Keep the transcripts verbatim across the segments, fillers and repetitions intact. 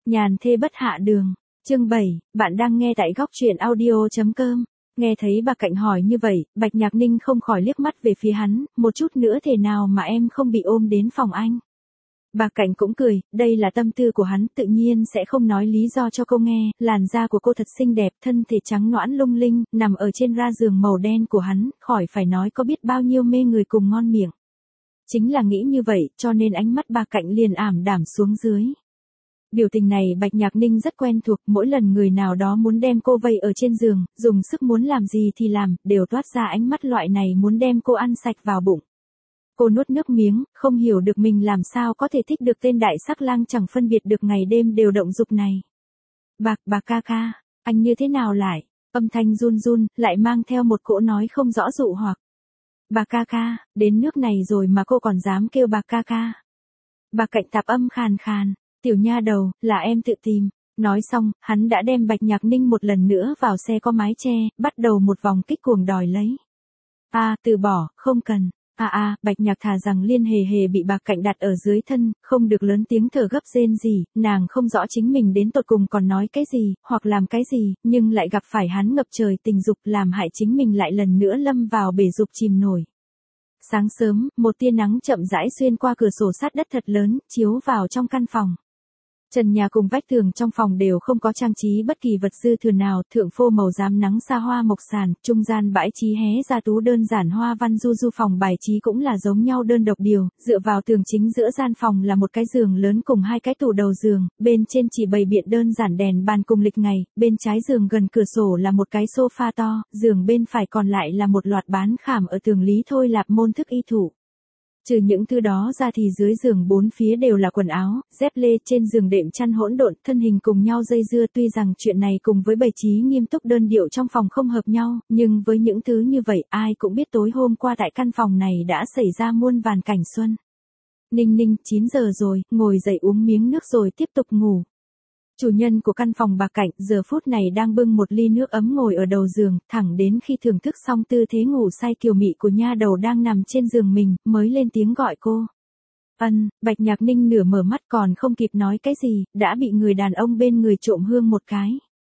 Nhàn thê bất hạ đường. Chương bảy, bạn đang nghe tại góc truyện audio.com. Nghe thấy bà Cạnh hỏi như vậy, Bạch Nhạc Ninh không khỏi liếc mắt về phía hắn, một chút nữa thể nào mà em không bị ôm đến phòng anh. Bà Cạnh cũng cười, đây là tâm tư của hắn, tự nhiên sẽ không nói lý do cho cô nghe, làn da của cô thật xinh đẹp, thân thể trắng nõn lung linh, nằm ở trên ra giường màu đen của hắn, khỏi phải nói có biết bao nhiêu mê người cùng ngon miệng. Chính là nghĩ như vậy, cho nên ánh mắt bà Cạnh liền ảm đạm xuống dưới. Biểu tình này Bạch Nhạc Ninh rất quen thuộc, mỗi lần người nào đó muốn đem cô vây ở trên giường, dùng sức muốn làm gì thì làm, đều toát ra ánh mắt loại này muốn đem cô ăn sạch vào bụng. Cô nuốt nước miếng, không hiểu được mình làm sao có thể thích được tên đại sắc lang chẳng phân biệt được ngày đêm đều động dục này. Bạc, bà ca ca, anh như thế nào lại? Âm thanh run run, lại mang theo một cỗ nói không rõ dụ hoặc. Bà ca ca, đến nước này rồi mà cô còn dám kêu bà ca ca. Bà Cạnh tạp âm khàn khàn, tiểu nha đầu, là em tự tìm. Nói xong, hắn đã đem Bạch Nhạc Ninh một lần nữa vào xe có mái che, bắt đầu một vòng kích cuồng đòi lấy. À, từ bỏ, không cần. À à, Bạch Nhạc thà rằng liên hề hề bị bà Cạnh đặt ở dưới thân, không được lớn tiếng thở gấp rên gì, nàng không rõ chính mình đến tột cùng còn nói cái gì, hoặc làm cái gì, nhưng lại gặp phải hắn ngập trời tình dục làm hại chính mình lại lần nữa lâm vào bể dục chìm nổi. Sáng sớm, một tia nắng chậm rãi xuyên qua cửa sổ sát đất thật lớn, chiếu vào trong căn phòng. Trần nhà cùng vách tường trong phòng đều không có trang trí bất kỳ vật dư thừa nào, thượng phô màu rám nắng xa hoa mộc sàn, trung gian bãi trí hé ra tú đơn giản hoa văn du du, phòng bài trí cũng là giống nhau đơn độc điều, dựa vào tường chính giữa gian phòng là một cái giường lớn cùng hai cái tủ đầu giường, bên trên chỉ bày biện đơn giản đèn bàn cùng lịch ngày, bên trái giường gần cửa sổ là một cái sofa to, giường bên phải còn lại là một loạt bán khảm ở tường lý thôi lạp môn thức y thủ. Trừ những thứ đó ra thì dưới giường bốn phía đều là quần áo, dép lê, trên giường đệm chăn hỗn độn, thân hình cùng nhau dây dưa, tuy rằng chuyện này cùng với bày trí nghiêm túc đơn điệu trong phòng không hợp nhau, nhưng với những thứ như vậy ai cũng biết tối hôm qua tại căn phòng này đã xảy ra muôn vàn cảnh xuân. Ninh Ninh, chín giờ rồi, ngồi dậy uống miếng nước rồi tiếp tục ngủ. Chủ nhân của căn phòng bà Cạnh giờ phút này đang bưng một ly nước ấm ngồi ở đầu giường, thẳng đến khi thưởng thức xong tư thế ngủ say kiều mị của nha đầu đang nằm trên giường mình, mới lên tiếng gọi cô. Ân, Bạch Nhạc Ninh nửa mở mắt còn không kịp nói cái gì, đã bị người đàn ông bên người trộm hương một cái.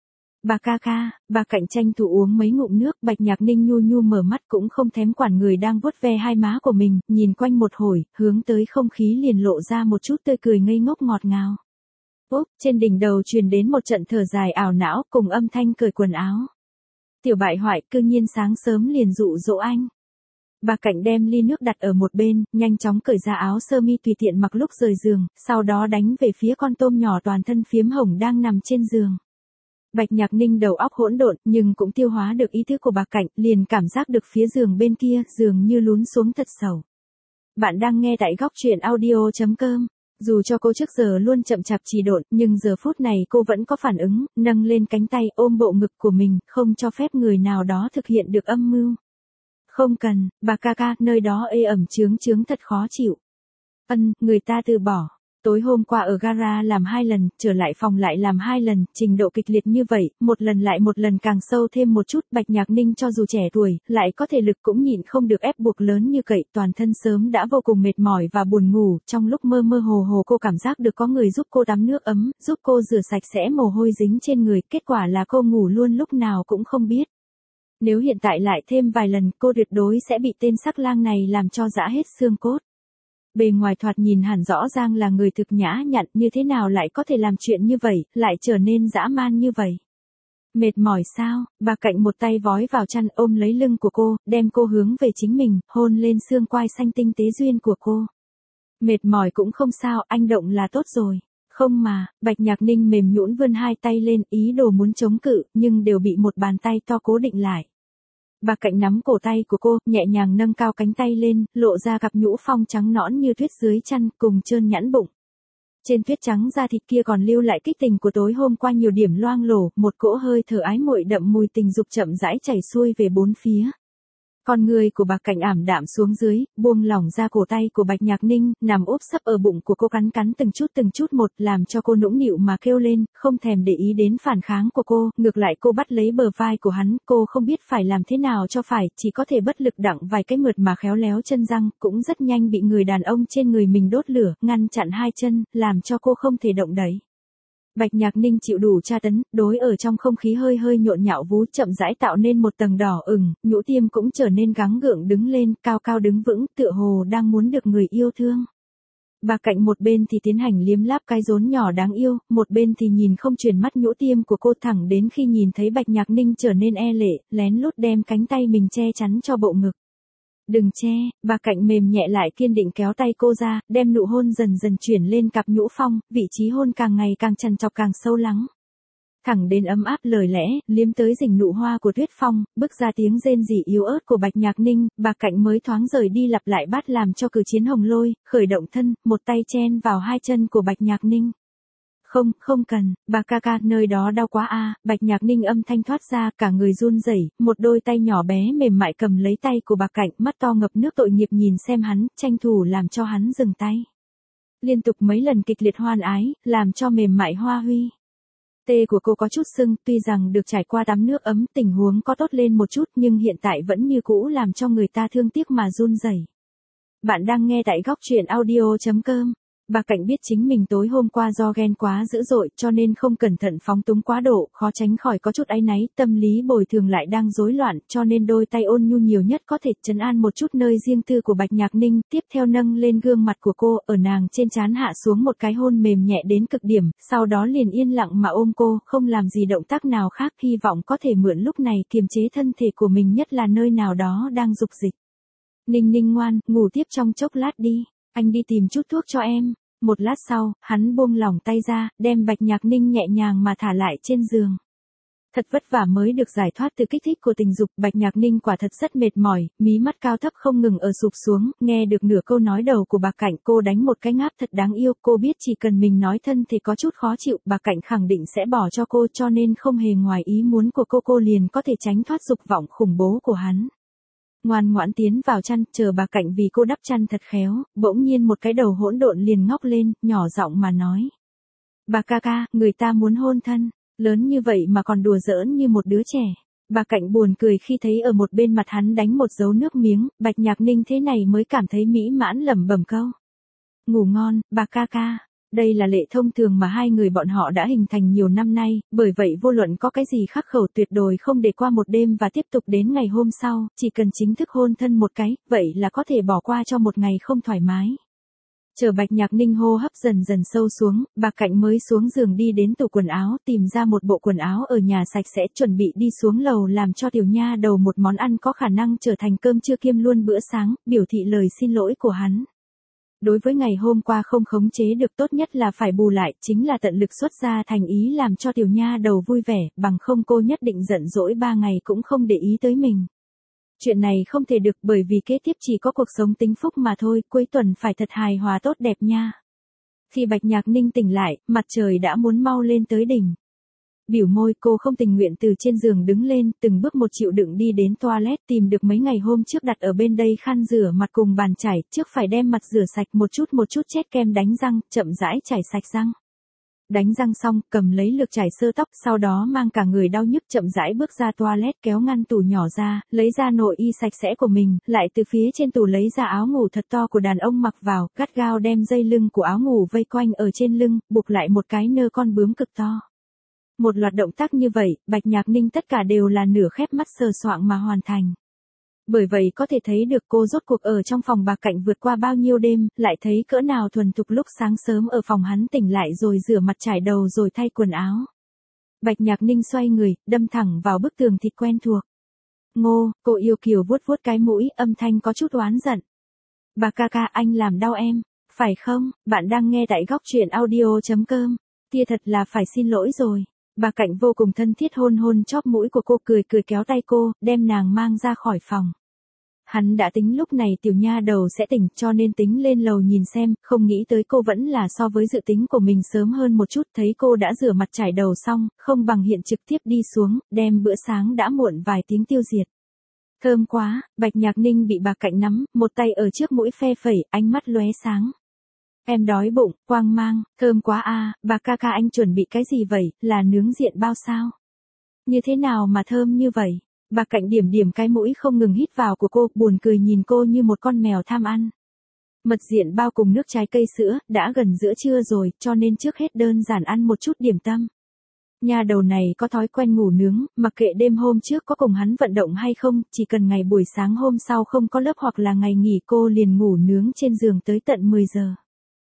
Bà ca ca, bà Cạnh tranh thủ uống mấy ngụm nước, Bạch Nhạc Ninh nhu nhu mở mắt cũng không thèm quản người đang vuốt ve hai má của mình, nhìn quanh một hồi, hướng tới không khí liền lộ ra một chút tươi cười ngây ngốc ngọt ngào. Úp, trên đỉnh đầu truyền đến một trận thở dài ảo não cùng âm thanh cởi quần áo. Tiểu bại hoại, cư nhiên sáng sớm liền dụ dỗ anh. Bà Cạnh đem ly nước đặt ở một bên, nhanh chóng cởi ra áo sơ mi tùy tiện mặc lúc rời giường, sau đó đánh về phía con tôm nhỏ toàn thân phiếm hồng đang nằm trên giường. Bạch Nhạc Ninh đầu óc hỗn độn, nhưng cũng tiêu hóa được ý thức của bà Cạnh, liền cảm giác được phía giường bên kia, giường như lún xuống thật sâu. Bạn đang nghe tại góc truyện audio.com. Dù cho cô trước giờ luôn chậm chạp trì độn, nhưng giờ phút này cô vẫn có phản ứng, nâng lên cánh tay ôm bộ ngực của mình, không cho phép người nào đó thực hiện được âm mưu. Không cần, bà ca ca, nơi đó ê ẩm chướng chướng thật khó chịu. Ân, người ta từ bỏ. Tối hôm qua ở gara làm hai lần, trở lại phòng lại làm hai lần, trình độ kịch liệt như vậy, một lần lại một lần càng sâu thêm một chút. Bạch Nhạc Ninh cho dù trẻ tuổi, lại có thể lực cũng nhịn không được ép buộc lớn như vậy, toàn thân sớm đã vô cùng mệt mỏi và buồn ngủ, trong lúc mơ mơ hồ hồ cô cảm giác được có người giúp cô tắm nước ấm, giúp cô rửa sạch sẽ mồ hôi dính trên người, kết quả là cô ngủ luôn lúc nào cũng không biết. Nếu hiện tại lại thêm vài lần, cô tuyệt đối sẽ bị tên sắc lang này làm cho rã hết xương cốt. Bề ngoài thoạt nhìn hẳn rõ ràng là người thực nhã nhặn, như thế nào lại có thể làm chuyện như vậy, lại trở nên dã man như vậy. Mệt mỏi sao? Bà Cạnh một tay vói vào chăn ôm lấy lưng của cô, đem cô hướng về chính mình, hôn lên xương quai xanh tinh tế duyên của cô. Mệt mỏi cũng không sao, anh động là tốt rồi. Không mà, Bạch Nhạc Ninh mềm nhũn vươn hai tay lên, ý đồ muốn chống cự, nhưng đều bị một bàn tay to cố định lại. Bà Cạnh nắm cổ tay của cô, nhẹ nhàng nâng cao cánh tay lên, lộ ra cặp nhũ phong trắng nõn như tuyết dưới chăn, cùng trơn nhẵn bụng. Trên tuyết trắng da thịt kia còn lưu lại kích tình của tối hôm qua nhiều điểm loang lổ, một cỗ hơi thở ái muội đậm mùi tình dục chậm rãi chảy xuôi về bốn phía. Con người của bà Cạnh ảm đạm xuống dưới, buông lỏng ra cổ tay của Bạch Nhạc Ninh, nằm úp sấp ở bụng của cô cắn cắn từng chút từng chút một, làm cho cô nũng nịu mà kêu lên, không thèm để ý đến phản kháng của cô, ngược lại cô bắt lấy bờ vai của hắn, cô không biết phải làm thế nào cho phải, chỉ có thể bất lực đặng vài cái mượt mà khéo léo chân răng, cũng rất nhanh bị người đàn ông trên người mình đốt lửa, ngăn chặn hai chân, làm cho cô không thể động đậy. Bạch Nhạc Ninh chịu đủ tra tấn, đối ở trong không khí hơi hơi nhộn nhạo vú chậm rãi tạo nên một tầng đỏ ửng, nhũ tiêm cũng trở nên gắng gượng đứng lên, cao cao đứng vững, tựa hồ đang muốn được người yêu thương. Bà cạnh một bên thì tiến hành liếm láp cái rốn nhỏ đáng yêu, một bên thì nhìn không chuyển mắt nhũ tiêm của cô, thẳng đến khi nhìn thấy Bạch Nhạc Ninh trở nên e lệ, lén lút đem cánh tay mình che chắn cho bộ ngực. Đừng che, bà cạnh mềm nhẹ lại kiên định kéo tay cô ra, đem nụ hôn dần dần chuyển lên cặp nhũ phong, vị trí hôn càng ngày càng trằn trọc càng sâu lắng. Thẳng đến ấm áp lời lẽ, liếm tới rình nụ hoa của Tuyết Phong, bức ra tiếng rên rỉ yếu ớt của Bạch Nhạc Ninh, bà cạnh mới thoáng rời đi lặp lại bắt làm cho cử chiến hồng lôi, khởi động thân, một tay chen vào hai chân của Bạch Nhạc Ninh. Không, không cần, bà ca ca, nơi đó đau quá a. Bạch Nhạc Ninh âm thanh thoát ra, cả người run rẩy, một đôi tay nhỏ bé mềm mại cầm lấy tay của bà cạnh, mắt to ngập nước tội nghiệp nhìn xem hắn, tranh thủ làm cho hắn dừng tay. Liên tục mấy lần kịch liệt hoan ái, làm cho mềm mại hoa huy. Tê của cô có chút sưng, tuy rằng được trải qua tắm nước ấm, tình huống có tốt lên một chút, nhưng hiện tại vẫn như cũ làm cho người ta thương tiếc mà run rẩy. Bạn đang nghe tại góc truyện audio chấm com. Bà Cạnh biết chính mình tối hôm qua do ghen quá dữ dội, cho nên không cẩn thận phóng túng quá độ, khó tránh khỏi có chút áy náy, tâm lý bồi thường lại đang rối loạn, cho nên đôi tay ôn nhu nhiều nhất có thể trấn an một chút nơi riêng tư của Bạch Nhạc Ninh, tiếp theo nâng lên gương mặt của cô, ở nàng trên trán hạ xuống một cái hôn mềm nhẹ đến cực điểm, sau đó liền yên lặng mà ôm cô, không làm gì động tác nào khác, hy vọng có thể mượn lúc này kiềm chế thân thể của mình, nhất là nơi nào đó đang dục dịch. Ninh Ninh ngoan, ngủ tiếp trong chốc lát đi. Anh đi tìm chút thuốc cho em. Một lát sau, hắn buông lỏng tay ra, đem Bạch Nhạc Ninh nhẹ nhàng mà thả lại trên giường. Thật vất vả mới được giải thoát từ kích thích của tình dục, Bạch Nhạc Ninh quả thật rất mệt mỏi, mí mắt cao thấp không ngừng ở sụp xuống, nghe được nửa câu nói đầu của bà Cảnh, cô đánh một cái ngáp thật đáng yêu, cô biết chỉ cần mình nói thân thì có chút khó chịu, bà Cảnh khẳng định sẽ bỏ cho cô, cho nên không hề ngoài ý muốn của cô, cô liền có thể tránh thoát dục vọng khủng bố của hắn. Ngoan ngoãn tiến vào chăn, chờ bà Cạnh vì cô đắp chăn thật khéo, bỗng nhiên một cái đầu hỗn độn liền ngóc lên, nhỏ giọng mà nói. Bà ca ca, người ta muốn hôn thân, lớn như vậy mà còn đùa giỡn như một đứa trẻ. Bà Cạnh buồn cười khi thấy ở một bên mặt hắn đánh một dấu nước miếng, Bạch Nhạc Ninh thế này mới cảm thấy mỹ mãn lẩm bẩm câu. Ngủ ngon, bà ca ca. Đây là lệ thông thường mà hai người bọn họ đã hình thành nhiều năm nay, bởi vậy vô luận có cái gì khắc khẩu tuyệt đối không để qua một đêm và tiếp tục đến ngày hôm sau, chỉ cần chính thức hôn thân một cái, vậy là có thể bỏ qua cho một ngày không thoải mái. Chờ Bạch Nhạc Ninh hô hấp dần dần sâu xuống, bà Cạnh mới xuống giường đi đến tủ quần áo, tìm ra một bộ quần áo ở nhà sạch sẽ, chuẩn bị đi xuống lầu làm cho tiểu nha đầu một món ăn có khả năng trở thành cơm trưa kiêm luôn bữa sáng, biểu thị lời xin lỗi của hắn. Đối với ngày hôm qua không khống chế được, tốt nhất là phải bù lại, chính là tận lực xuất ra thành ý làm cho tiểu nha đầu vui vẻ, bằng không cô nhất định giận dỗi ba ngày cũng không để ý tới mình. Chuyện này không thể được, bởi vì kế tiếp chỉ có cuộc sống tính phúc mà thôi, cuối tuần phải thật hài hòa tốt đẹp nha. Khi Bạch Nhạc Ninh tỉnh lại, mặt trời đã muốn mau lên tới đỉnh. Biểu môi, cô không tình nguyện từ trên giường đứng lên, từng bước một chịu đựng đi đến toilet, tìm được mấy ngày hôm trước đặt ở bên đây khăn rửa mặt cùng bàn chải, trước phải đem mặt rửa sạch một chút một chút chét kem đánh răng, chậm rãi chải sạch răng. Đánh răng xong, cầm lấy lược chải sơ tóc, sau đó mang cả người đau nhức chậm rãi bước ra toilet, kéo ngăn tủ nhỏ ra, lấy ra nội y sạch sẽ của mình, lại từ phía trên tủ lấy ra áo ngủ thật to của đàn ông mặc vào, gắt gao đem dây lưng của áo ngủ vây quanh ở trên lưng, buộc lại một cái nơ con bướm cực to. Một loạt động tác như vậy, Bạch Nhạc Ninh tất cả đều là nửa khép mắt sờ soạng mà hoàn thành. Bởi vậy có thể thấy được cô rốt cuộc ở trong phòng bà Cạnh vượt qua bao nhiêu đêm, lại thấy cỡ nào thuần thục lúc sáng sớm ở phòng hắn tỉnh lại rồi rửa mặt trải đầu rồi thay quần áo. Bạch Nhạc Ninh xoay người, đâm thẳng vào bức tường thịt quen thuộc. Ngô, cô yêu kiều vuốt vuốt cái mũi, âm thanh có chút oán giận. Bà ca ca, anh làm đau em, phải không? Bạn đang nghe tại góc truyện audio chấm com. Tia thật là phải xin lỗi rồi. Bà Cạnh vô cùng thân thiết hôn hôn chóp mũi của cô, cười cười kéo tay cô, đem nàng mang ra khỏi phòng. Hắn đã tính lúc này tiểu nha đầu sẽ tỉnh, cho nên tính lên lầu nhìn xem, không nghĩ tới cô vẫn là so với dự tính của mình sớm hơn một chút, thấy cô đã rửa mặt trải đầu xong, không bằng hiện trực tiếp đi xuống, đem bữa sáng đã muộn vài tiếng tiêu diệt. Thơm quá, Bạch Nhạc Ninh bị bà Cạnh nắm, một tay ở trước mũi phe phẩy, ánh mắt lóe sáng. Em đói bụng, quang mang, thơm quá a. Bà ca ca anh chuẩn bị cái gì vậy, là nướng diện bao sao? Như thế nào mà thơm như vậy? Bà Cạnh điểm điểm cái mũi không ngừng hít vào của cô, buồn cười nhìn cô như một con mèo tham ăn. Mật diện bao cùng nước trái cây sữa, đã gần giữa trưa rồi, cho nên trước hết đơn giản ăn một chút điểm tâm. Nha đầu này có thói quen ngủ nướng, mặc kệ đêm hôm trước có cùng hắn vận động hay không, chỉ cần ngày buổi sáng hôm sau không có lớp hoặc là ngày nghỉ cô liền ngủ nướng trên giường tới tận mười giờ.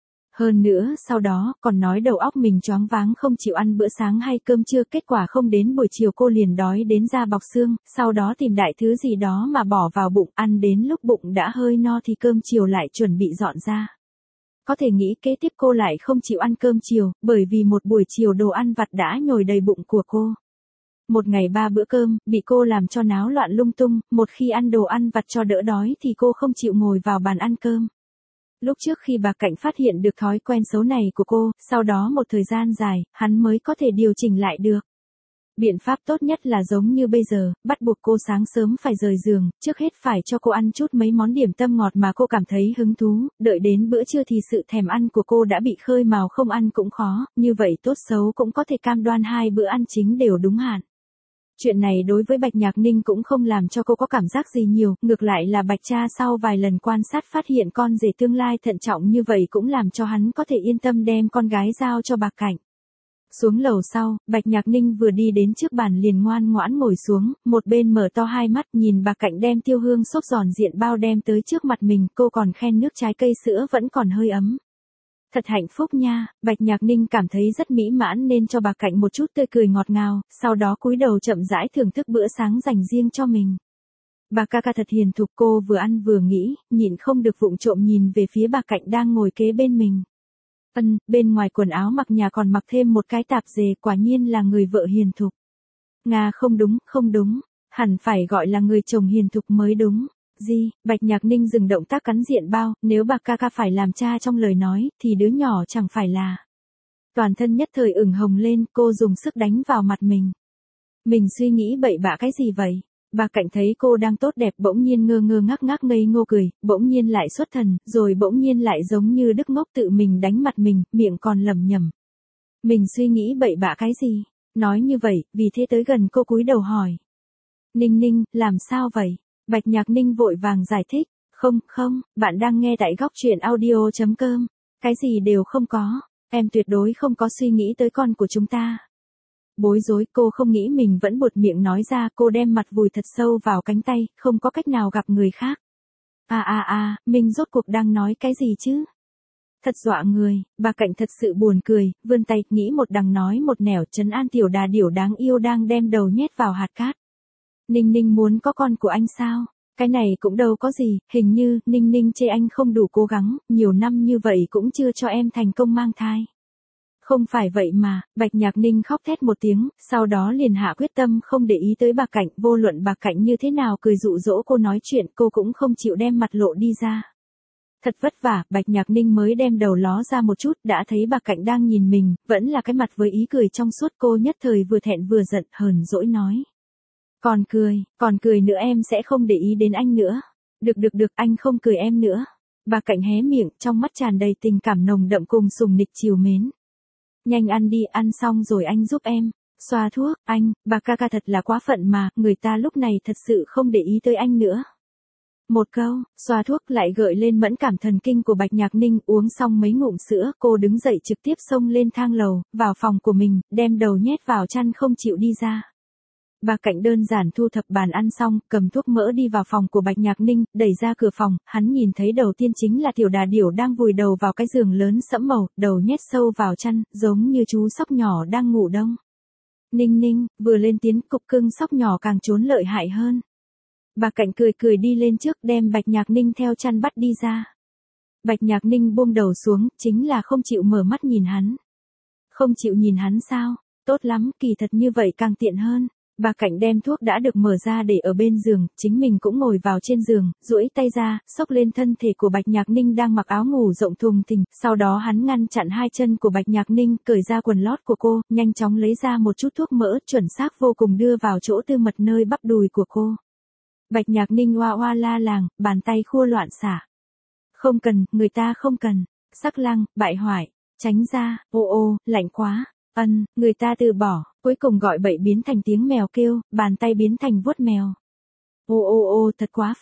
Hơn nữa, sau đó, còn nói đầu óc mình choáng váng không chịu ăn bữa sáng hay cơm trưa, kết quả không đến buổi chiều cô liền đói đến da bọc xương, sau đó tìm đại thứ gì đó mà bỏ vào bụng, ăn đến lúc bụng đã hơi no thì cơm chiều lại chuẩn bị dọn ra. Có thể nghĩ kế tiếp cô lại không chịu ăn cơm chiều, bởi vì một buổi chiều đồ ăn vặt đã nhồi đầy bụng của cô. Một ngày ba bữa cơm, bị cô làm cho náo loạn lung tung, một khi ăn đồ ăn vặt cho đỡ đói thì cô không chịu ngồi vào bàn ăn cơm. Lúc trước khi bà Cảnh phát hiện được thói quen xấu này của cô, sau đó một thời gian dài, hắn mới có thể điều chỉnh lại được. Biện pháp tốt nhất là giống như bây giờ, bắt buộc cô sáng sớm phải rời giường, trước hết phải cho cô ăn chút mấy món điểm tâm ngọt mà cô cảm thấy hứng thú, đợi đến bữa trưa thì sự thèm ăn của cô đã bị khơi mào, không ăn cũng khó, như vậy tốt xấu cũng có thể cam đoan hai bữa ăn chính đều đúng hạn. Chuyện này đối với Bạch Nhạc Ninh cũng không làm cho cô có cảm giác gì nhiều, ngược lại là Bạch cha sau vài lần quan sát phát hiện con rể tương lai thận trọng như vậy cũng làm cho hắn có thể yên tâm đem con gái giao cho bà Cảnh. Xuống lầu sau, Bạch Nhạc Ninh vừa đi đến trước bàn liền ngoan ngoãn ngồi xuống, một bên mở to hai mắt nhìn bà Cảnh đem tiêu hương xốp giòn diện bao đem tới trước mặt mình, cô còn khen nước trái cây sữa vẫn còn hơi ấm. Thật hạnh phúc nha, Bạch Nhạc Ninh cảm thấy rất mỹ mãn nên cho bà Cảnh một chút tươi cười ngọt ngào, sau đó cúi đầu chậm rãi thưởng thức bữa sáng dành riêng cho mình. Bà ca ca thật hiền thục, cô vừa ăn vừa nghĩ, nhịn không được vụng trộm nhìn về phía bà Cảnh đang ngồi kế bên mình. Ân, bên ngoài quần áo mặc nhà còn mặc thêm một cái tạp dề, quả nhiên là người vợ hiền thục. Nga không đúng, không đúng, hẳn phải gọi là người chồng hiền thục mới đúng. Gì, Bạch Nhạc Ninh dừng động tác cắn diện bao, nếu bà ca ca phải làm cha trong lời nói, thì đứa nhỏ chẳng phải là. Toàn thân nhất thời ửng hồng lên, cô dùng sức đánh vào mặt mình. Mình suy nghĩ bậy bạ cái gì vậy? Bà Cảnh thấy cô đang tốt đẹp bỗng nhiên ngơ ngơ ngác ngác ngây ngô cười, bỗng nhiên lại xuất thần, rồi bỗng nhiên lại giống như đức ngốc tự mình đánh mặt mình, miệng còn lẩm nhẩm. Mình suy nghĩ bậy bạ cái gì? Nói như vậy, vì thế tới gần cô cúi đầu hỏi. Ninh Ninh, làm sao vậy? Bạch Nhạc Ninh vội vàng giải thích, không, không, bạn đang nghe tại góc truyện audio chấm com, cái gì đều không có, em tuyệt đối không có suy nghĩ tới con của chúng ta. Bối rối, cô không nghĩ mình vẫn buột miệng nói ra, cô đem mặt vùi thật sâu vào cánh tay, không có cách nào gặp người khác. À à à, mình rốt cuộc đang nói cái gì chứ? Thật dọa người, bà Cảnh thật sự buồn cười, vươn tay, nghĩ một đằng nói một nẻo, trấn an tiểu đà điểu đáng yêu đang đem đầu nhét vào hạt cát. Ninh Ninh muốn có con của anh sao? Cái này cũng đâu có gì, hình như, Ninh Ninh chê anh không đủ cố gắng, nhiều năm như vậy cũng chưa cho em thành công mang thai. Không phải vậy mà, Bạch Nhạc Ninh khóc thét một tiếng, sau đó liền hạ quyết tâm không để ý tới bà Cảnh, vô luận bà Cảnh như thế nào cười dụ dỗ cô nói chuyện, cô cũng không chịu đem mặt lộ đi ra. Thật vất vả, Bạch Nhạc Ninh mới đem đầu ló ra một chút, đã thấy bà Cảnh đang nhìn mình, vẫn là cái mặt với ý cười trong suốt, cô nhất thời vừa thẹn vừa giận, hờn dỗi nói. Còn cười, còn cười nữa em sẽ không để ý đến anh nữa. Được được được, anh không cười em nữa. Bà Cảnh hé miệng, trong mắt tràn đầy tình cảm nồng đậm cùng sùng nịch chiều mến. Nhanh ăn đi, ăn xong rồi anh giúp em. Xoa thuốc, anh, bà ca ca thật là quá phận mà, người ta lúc này thật sự không để ý tới anh nữa. Một câu, xoa thuốc lại gợi lên mẫn cảm thần kinh của Bạch Nhạc Ninh, uống xong mấy ngụm sữa, cô đứng dậy trực tiếp xông lên thang lầu, vào phòng của mình, đem đầu nhét vào chăn không chịu đi ra. Bà Cảnh đơn giản thu thập bàn ăn xong, cầm thuốc mỡ đi vào phòng của Bạch Nhạc Ninh, đẩy ra cửa phòng, hắn nhìn thấy đầu tiên chính là tiểu đà điểu đang vùi đầu vào cái giường lớn sẫm màu, đầu nhét sâu vào chăn, giống như chú sóc nhỏ đang ngủ đông. Ninh Ninh, vừa lên tiếng, cục cưng sóc nhỏ càng trốn lợi hại hơn. Bà Cảnh cười cười đi lên trước, đem Bạch Nhạc Ninh theo chăn bắt đi ra. Bạch Nhạc Ninh buông đầu xuống, chính là không chịu mở mắt nhìn hắn. Không chịu nhìn hắn sao? Tốt lắm, kỳ thật như vậy càng tiện hơn. Bà Cảnh đem thuốc đã được mở ra để ở bên giường, chính mình cũng ngồi vào trên giường, duỗi tay ra, xốc lên thân thể của Bạch Nhạc Ninh đang mặc áo ngủ rộng thùng thình, sau đó hắn ngăn chặn hai chân của Bạch Nhạc Ninh, cởi ra quần lót của cô, nhanh chóng lấy ra một chút thuốc mỡ, chuẩn xác vô cùng đưa vào chỗ tư mật nơi bắp đùi của cô. Bạch Nhạc Ninh oa oa la làng, bàn tay khua loạn xả. Không cần, người ta không cần. Sắc lăng, bại hoại, tránh ra, ô ô, lạnh quá. Ân, người ta từ bỏ, cuối cùng gọi bậy biến thành tiếng mèo kêu, bàn tay biến thành vuốt mèo. Ô ô ô, thật quá phận.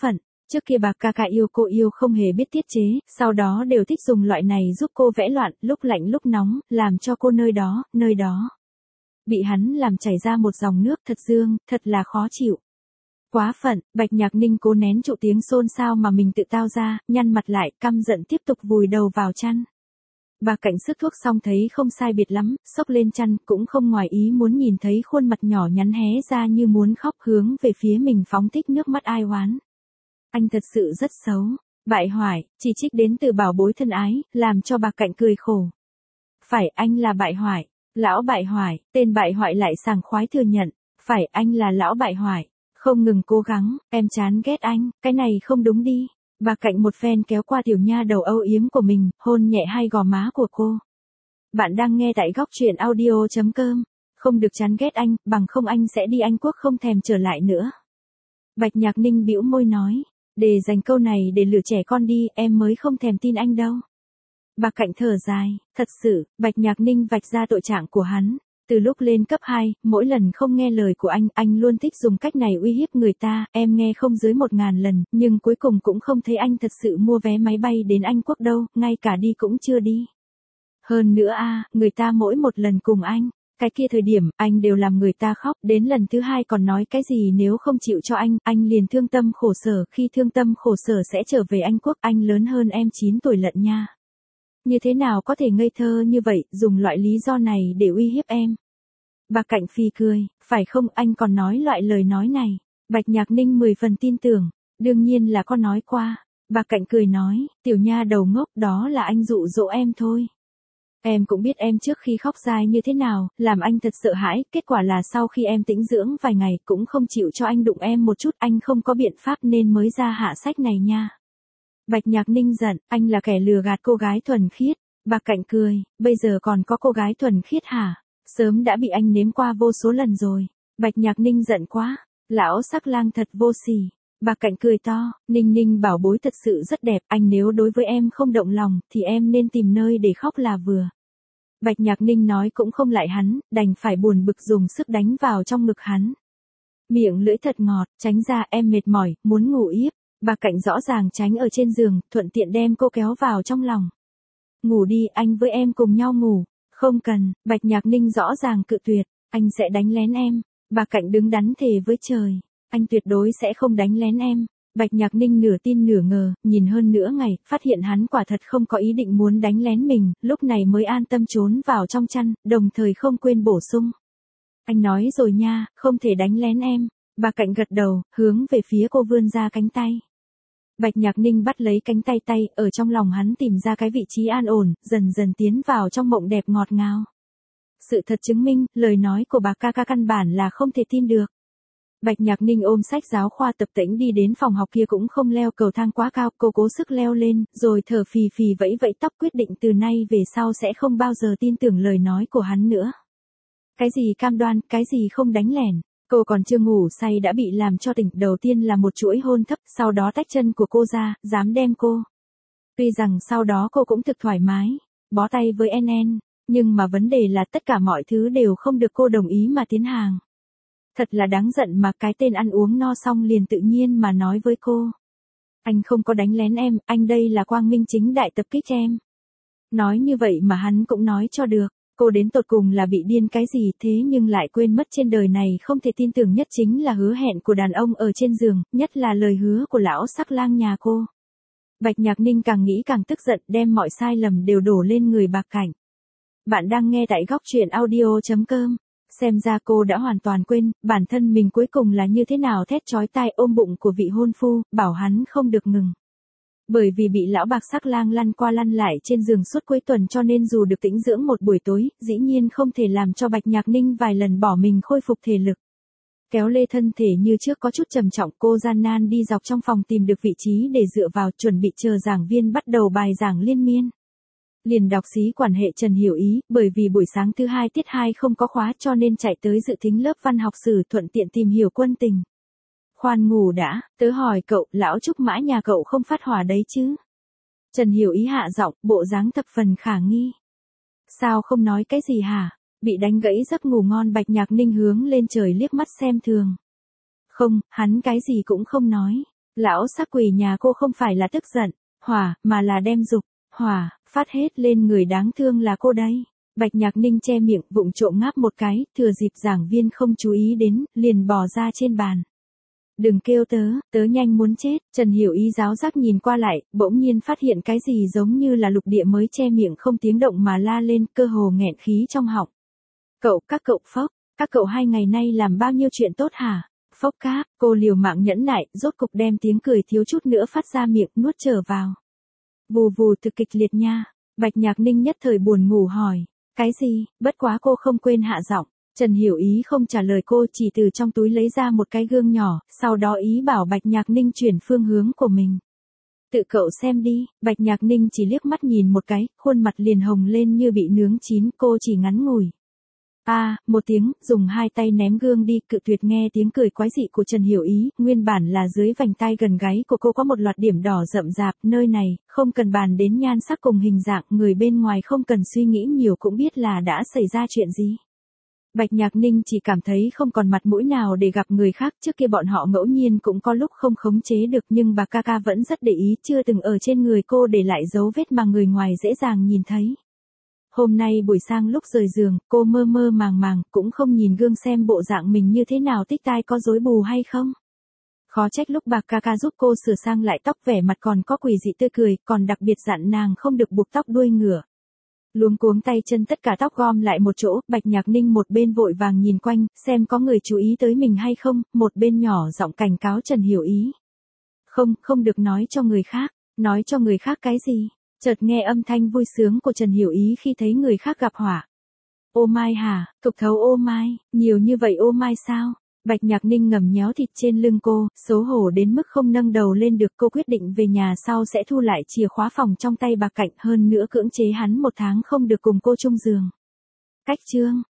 Trước kia bà ca ca yêu cô yêu không hề biết tiết chế, sau đó đều thích dùng loại này giúp cô vẽ loạn, lúc lạnh lúc nóng, làm cho cô nơi đó, nơi đó. Bị hắn làm chảy ra một dòng nước thật dương, thật là khó chịu. Quá phận, Bạch Nhạc Ninh cố nén trụ tiếng xôn xao mà mình tự tao ra, nhăn mặt lại, căm giận tiếp tục vùi đầu vào chăn. Bà Cảnh sức thuốc xong thấy không sai biệt lắm, xốc lên chăn, cũng không ngoài ý muốn nhìn thấy khuôn mặt nhỏ nhắn hé ra như muốn khóc hướng về phía mình phóng thích nước mắt ai oán. Anh thật sự rất xấu, bại hoại, chỉ trích đến từ bảo bối thân ái, làm cho bà Cảnh cười khổ. Phải, anh là bại hoại, lão bại hoại, tên bại hoại lại sảng khoái thừa nhận, phải, anh là lão bại hoại, không ngừng cố gắng, em chán ghét anh, cái này không đúng đi. Bà Cảnh một phen kéo qua tiểu nha đầu âu yếm của mình, hôn nhẹ hai gò má của cô. Bạn đang nghe tại góc truyện audio chấm com, không được chán ghét anh, bằng không anh sẽ đi Anh Quốc không thèm trở lại nữa. Bạch Nhạc Ninh bĩu môi nói, để dành câu này để lừa trẻ con đi, em mới không thèm tin anh đâu. Bà Cảnh thở dài, thật sự, Bạch Nhạc Ninh vạch ra tội trạng của hắn. Từ lúc lên cấp hai, mỗi lần không nghe lời của anh, anh luôn thích dùng cách này uy hiếp người ta, em nghe không dưới một ngàn lần, nhưng cuối cùng cũng không thấy anh thật sự mua vé máy bay đến Anh Quốc đâu, ngay cả đi cũng chưa đi. Hơn nữa a, người ta mỗi một lần cùng anh, cái kia thời điểm, anh đều làm người ta khóc, đến lần thứ hai còn nói cái gì nếu không chịu cho anh, anh liền thương tâm khổ sở, khi thương tâm khổ sở sẽ trở về Anh Quốc, anh lớn hơn em chín tuổi lận nha. Như thế nào có thể ngây thơ như vậy, dùng loại lý do này để uy hiếp em. Bà Cảnh phì cười, phải không, anh còn nói loại lời nói này. Bạch Nhạc Ninh mười phần tin tưởng, đương nhiên là có nói qua. Bà Cảnh cười nói, tiểu nha đầu ngốc, đó là anh dụ dỗ em thôi. Em cũng biết em trước khi khóc dai như thế nào, làm anh thật sợ hãi, kết quả là sau khi em tĩnh dưỡng vài ngày cũng không chịu cho anh đụng em một chút, anh không có biện pháp nên mới ra hạ sách này nha. Bạch Nhạc Ninh giận, anh là kẻ lừa gạt cô gái thuần khiết. Bà Cảnh cười, bây giờ còn có cô gái thuần khiết hả? Sớm đã bị anh nếm qua vô số lần rồi. Bạch Nhạc Ninh giận quá, lão sắc lang thật vô sỉ. Bà Cảnh cười to, Ninh Ninh bảo bối thật sự rất đẹp, anh nếu đối với em không động lòng, thì em nên tìm nơi để khóc là vừa. Bạch Nhạc Ninh nói cũng không lại hắn, đành phải buồn bực dùng sức đánh vào trong ngực hắn. Miệng lưỡi thật ngọt, tránh ra, em mệt mỏi, muốn ngủ yếp. Bà Cảnh rõ ràng tránh ở trên giường, thuận tiện đem cô kéo vào trong lòng. Ngủ đi, anh với em cùng nhau ngủ. Không cần, Bạch Nhạc Ninh rõ ràng cự tuyệt, anh sẽ đánh lén em. Bà Cảnh đứng đắn thề với trời, anh tuyệt đối sẽ không đánh lén em. Bạch Nhạc Ninh nửa tin nửa ngờ, nhìn hơn nửa ngày, phát hiện hắn quả thật không có ý định muốn đánh lén mình, lúc này mới an tâm trốn vào trong chăn, đồng thời không quên bổ sung. Anh nói rồi nha, không thể đánh lén em. Bà Cảnh gật đầu, hướng về phía cô vươn ra cánh tay. Bạch Nhạc Ninh bắt lấy cánh tay tay, ở trong lòng hắn tìm ra cái vị trí an ổn, dần dần tiến vào trong mộng đẹp ngọt ngào. Sự thật chứng minh, lời nói của bà ca ca căn bản là không thể tin được. Bạch Nhạc Ninh ôm sách giáo khoa tập tễnh đi đến phòng học kia cũng không leo cầu thang quá cao, cô cố sức leo lên, rồi thở phì phì vẫy vẫy tóc quyết định từ nay về sau sẽ không bao giờ tin tưởng lời nói của hắn nữa. Cái gì cam đoan, cái gì không đánh lẻn. Cô còn chưa ngủ say đã bị làm cho tỉnh, đầu tiên là một chuỗi hôn thấp, sau đó tách chân của cô ra, dám đem cô. Tuy rằng sau đó cô cũng thực thoải mái, bó tay với en en, nhưng mà vấn đề là tất cả mọi thứ đều không được cô đồng ý mà tiến hàng. Thật là đáng giận mà cái tên ăn uống no xong liền tự nhiên mà nói với cô. Anh không có đánh lén em, anh đây là quang minh chính đại tập kích em. Nói như vậy mà hắn cũng nói cho được. Cô đến tột cùng là bị điên cái gì thế nhưng lại quên mất trên đời này không thể tin tưởng nhất chính là hứa hẹn của đàn ông ở trên giường, nhất là lời hứa của lão sắc lang nhà cô. Bạch Nhạc Ninh càng nghĩ càng tức giận, đem mọi sai lầm đều đổ lên người bà Cảnh. Bạn đang nghe tại góc truyện audio chấm com. Xem ra cô đã hoàn toàn quên, bản thân mình cuối cùng là như thế nào thét chói tai ôm bụng của vị hôn phu, bảo hắn không được ngừng. Bởi vì bị lão bạc sắc lang lăn qua lăn lại trên giường suốt cuối tuần cho nên dù được tĩnh dưỡng một buổi tối, dĩ nhiên không thể làm cho Bạch Nhạc Ninh vài lần bỏ mình khôi phục thể lực. Kéo lê thân thể như trước có chút trầm trọng, cô gian nan đi dọc trong phòng tìm được vị trí để dựa vào, chuẩn bị chờ giảng viên bắt đầu bài giảng liên miên. Liền đọc xí quản hệ Trần Hiểu Ý, bởi vì buổi sáng thứ hai tiết hai không có khóa cho nên chạy tới dự thính lớp văn học sử, thuận tiện tìm hiểu quân tình. Khoan ngủ đã, tớ hỏi cậu, lão trúc mã nhà cậu không phát hỏa đấy chứ? Trần Hiểu Ý hạ giọng, bộ dáng thập phần khả nghi. Sao không nói cái gì hả? Bị đánh gãy giấc ngủ ngon Bạch Nhạc Ninh hướng lên trời liếc mắt xem thường. Không, hắn cái gì cũng không nói. Lão sắc quỷ nhà cô không phải là tức giận, hỏa, mà là đem dục, hỏa, phát hết lên người đáng thương là cô đây. Bạch Nhạc Ninh che miệng, vụng trộm ngáp một cái, thừa dịp giảng viên không chú ý đến, liền bò ra trên bàn. Đừng kêu tớ, tớ nhanh muốn chết. Trần Hiểu Ý giáo giác nhìn qua lại, bỗng nhiên phát hiện cái gì giống như là lục địa mới che miệng không tiếng động mà la lên, cơ hồ nghẹn khí trong họng. Cậu, các cậu phốc, các cậu hai ngày nay làm bao nhiêu chuyện tốt hả? Phốc cáp, cô liều mạng nhẫn nại, rốt cục đem tiếng cười thiếu chút nữa phát ra miệng, nuốt trở vào. Vù vù thực kịch liệt nha. Bạch Nhạc Ninh nhất thời buồn ngủ hỏi. Cái gì? Bất quá cô không quên hạ giọng. Trần Hiểu Ý không trả lời cô, chỉ từ trong túi lấy ra một cái gương nhỏ, sau đó ý bảo Bạch Nhạc Ninh chuyển phương hướng của mình. Tự cậu xem đi. Bạch Nhạc Ninh chỉ liếc mắt nhìn một cái, khuôn mặt liền hồng lên như bị nướng chín, cô chỉ ngắn ngủi. A, à, một tiếng, dùng hai tay ném gương đi, cự tuyệt nghe tiếng cười quái dị của Trần Hiểu Ý, nguyên bản là dưới vành tai gần gáy của cô có một loạt điểm đỏ rậm rạp, nơi này, không cần bàn đến nhan sắc cùng hình dạng, người bên ngoài không cần suy nghĩ nhiều cũng biết là đã xảy ra chuyện gì. Bạch Nhạc Ninh chỉ cảm thấy không còn mặt mũi nào để gặp người khác, trước kia bọn họ ngẫu nhiên cũng có lúc không khống chế được nhưng bà ca ca vẫn rất để ý, chưa từng ở trên người cô để lại dấu vết mà người ngoài dễ dàng nhìn thấy. Hôm nay buổi sang lúc rời giường, cô mơ mơ màng màng, cũng không nhìn gương xem bộ dạng mình như thế nào, tích tai có rối bù hay không. Khó trách lúc bạc ca ca giúp cô sửa sang lại tóc, vẻ mặt còn có quỷ dị tươi cười, còn đặc biệt dặn nàng không được buộc tóc đuôi ngựa. Luống cuống tay chân tất cả tóc gom lại một chỗ, Bạch Nhạc Ninh một bên vội vàng nhìn quanh, xem có người chú ý tới mình hay không, một bên nhỏ giọng cảnh cáo Trần Hiểu Ý. Không, không được nói cho người khác, nói cho người khác cái gì? Chợt nghe âm thanh vui sướng của Trần Hiểu Ý khi thấy người khác gặp họa. Ô mai hả, tục thấu ô mai, nhiều như vậy ô mai sao? Bạch Nhạc Ninh ngầm nhéo thịt trên lưng cô, xấu hổ đến mức không nâng đầu lên được, cô quyết định về nhà sau sẽ thu lại chìa khóa phòng trong tay bà Cạnh, hơn nữa cưỡng chế hắn một tháng không được cùng cô chung giường. Cách chương.